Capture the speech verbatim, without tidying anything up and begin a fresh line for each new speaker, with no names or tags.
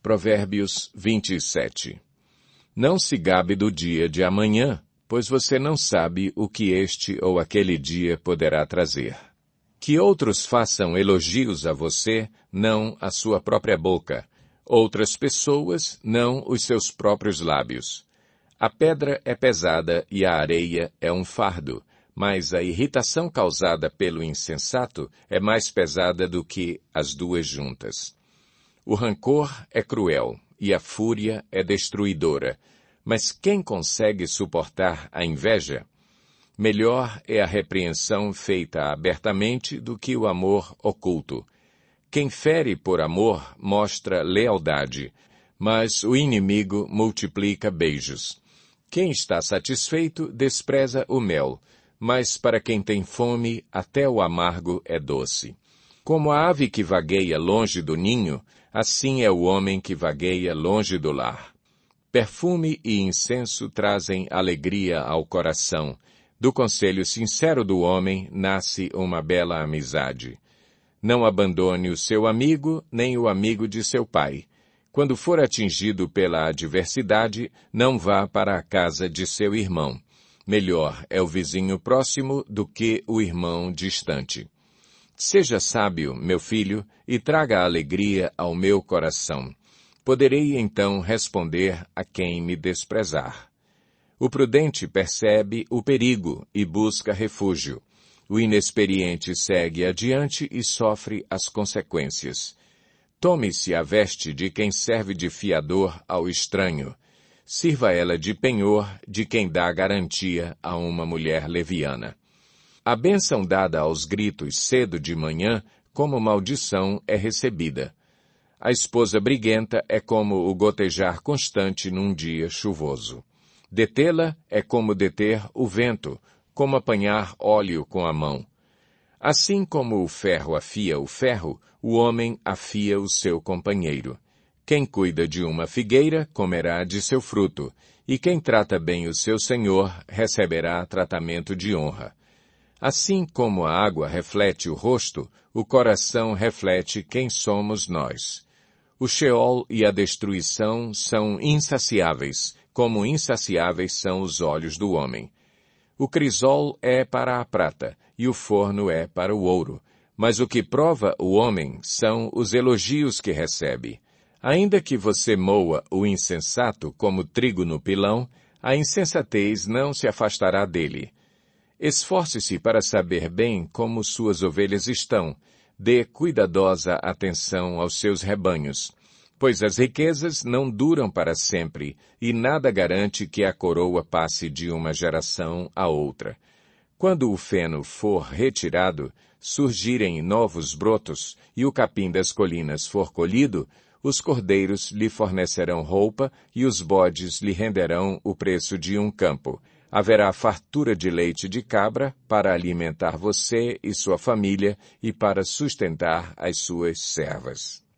Provérbios vinte e sete. Não se gabe do dia de amanhã, pois você não sabe o que este ou aquele dia poderá trazer. Que outros façam elogios a você, não a sua própria boca. Outras pessoas, não os seus próprios lábios. A pedra é pesada e a areia é um fardo, mas a irritação causada pelo insensato é mais pesada do que as duas juntas. O rancor é cruel e a fúria é destruidora, mas quem consegue suportar a inveja? Melhor é a repreensão feita abertamente do que o amor oculto. Quem fere por amor mostra lealdade, mas o inimigo multiplica beijos. Quem está satisfeito despreza o mel, mas para quem tem fome até o amargo é doce. Como a ave que vagueia longe do ninho, assim é o homem que vagueia longe do lar. Perfume e incenso trazem alegria ao coração. Do conselho sincero do homem nasce uma bela amizade. Não abandone o seu amigo, nem o amigo de seu pai. Quando for atingido pela adversidade, não vá para a casa de seu irmão. Melhor é o vizinho próximo do que o irmão distante. Seja sábio, meu filho, e traga alegria ao meu coração. Poderei então responder a quem me desprezar. O prudente percebe o perigo e busca refúgio. O inexperiente segue adiante e sofre as consequências. Tome-se a veste de quem serve de fiador ao estranho. Sirva ela de penhor de quem dá garantia a uma mulher leviana. A bênção dada aos gritos cedo de manhã, como maldição, é recebida. A esposa briguenta é como o gotejar constante num dia chuvoso. Detê-la é como deter o vento, como apanhar óleo com a mão. Assim como o ferro afia o ferro, o homem afia o seu companheiro. Quem cuida de uma figueira comerá de seu fruto, e quem trata bem o seu senhor receberá tratamento de honra. Assim como a água reflete o rosto, o coração reflete quem somos nós. O Sheol e a destruição são insaciáveis, como insaciáveis são os olhos do homem. O crisol é para a prata, e o forno é para o ouro. Mas o que prova o homem são os elogios que recebe. Ainda que você moa o insensato como trigo no pilão, a insensatez não se afastará dele. Esforce-se para saber bem como suas ovelhas estão. Dê cuidadosa atenção aos seus rebanhos. Pois as riquezas não duram para sempre, e nada garante que a coroa passe de uma geração a outra. Quando o feno for retirado, surgirem novos brotos, e o capim das colinas for colhido, os cordeiros lhe fornecerão roupa, e os bodes lhe renderão o preço de um campo. Haverá fartura de leite de cabra para alimentar você e sua família, e para sustentar as suas servas.